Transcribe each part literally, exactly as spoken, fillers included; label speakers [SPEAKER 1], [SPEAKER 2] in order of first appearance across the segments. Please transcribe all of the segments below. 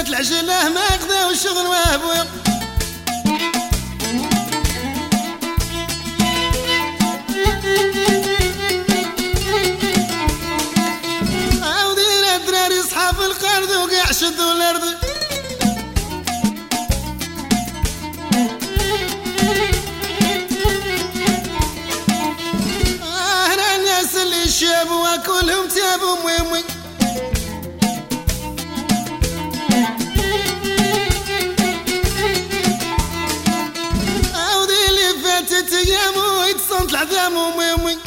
[SPEAKER 1] جات العجله ماخذه والشغل وابويا عاودين الدراري صحاب القرد وقاع شدوا الارض انا الناس اللي شابوا كلهم تابوا ميمي تيامو يتصنت العذام وميمي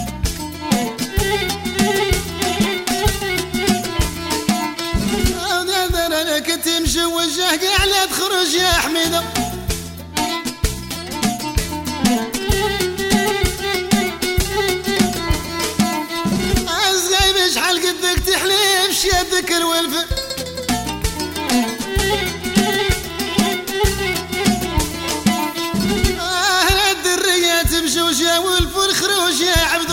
[SPEAKER 1] هذا انا كنت مشوجه قاع لا تخرج يا حميده عزايب شحال قدك تحليف شيدك الولف بجوجة والفول خروج يا عبدو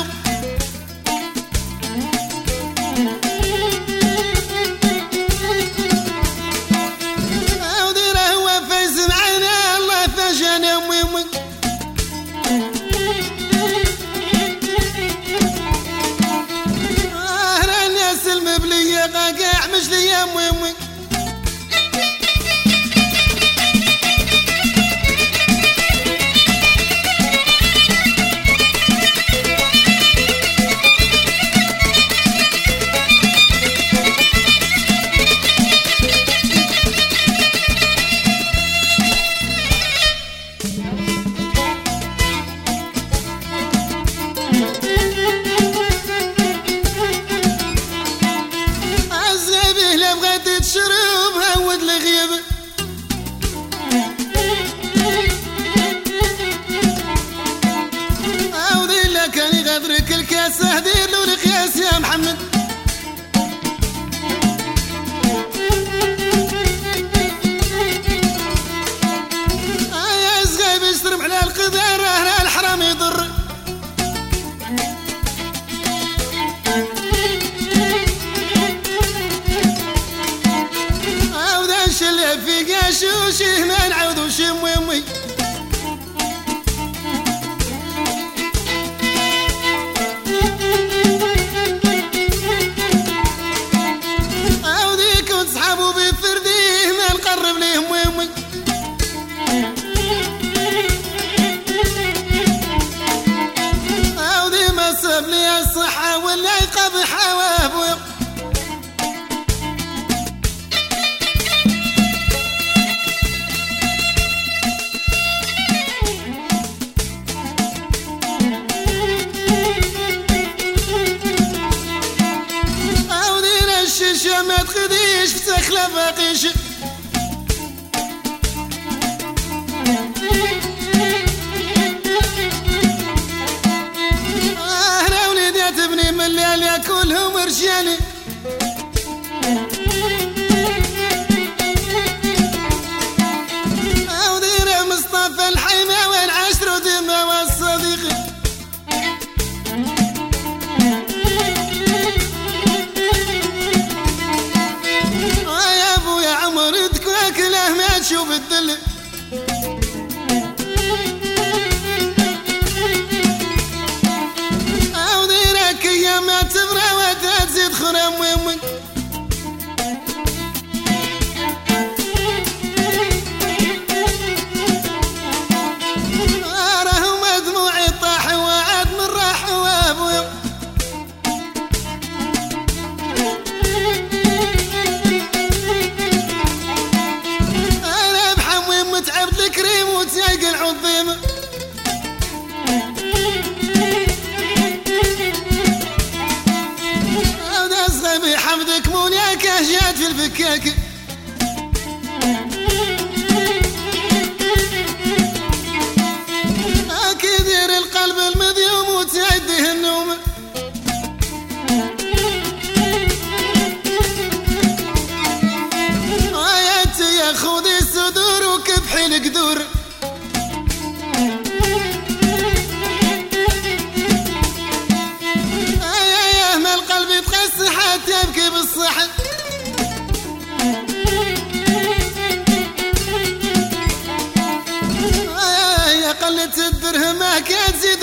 [SPEAKER 1] عودي راه هو فايز معانا الله فاجانا وميمي انا الناس المبلية قاع مجلية ميمي تشرب هود الغيب عاودي لا كان يغدرك الكاسة دير له القياس يا محمد يا زغيب يشرب على القدر راه الحرام يضر شلع في قاشوشه ما نعود وشم ويمي عاودي كنت صحابو بفرديه ما نقرب ليهم ويمي عاودي ما صاب لي الصحة ولا يقضي حوابو الشيشة ما تخديش بتخلى باقيش انا وليدي تبني من الليالي كلهم رجالي عودينا مصطفى الحيمة والعشر ودمى والصديق ما تشوف الذل عاودينك ايام ما تبرى وتزيد خرم ويمي راهم دموعي طاح وعاد من راح وابويا متعب الكريم وتيق العظيم عودا صغيبي حمدك مونياك جات في الفكاك اكيدير القلب المذيوم وتعديه النوم آياتي يا خودي الصدور وكبحي القدور آيا يا ما القلب يتقسح حتى يبكي بالصحن درهمه كان زيد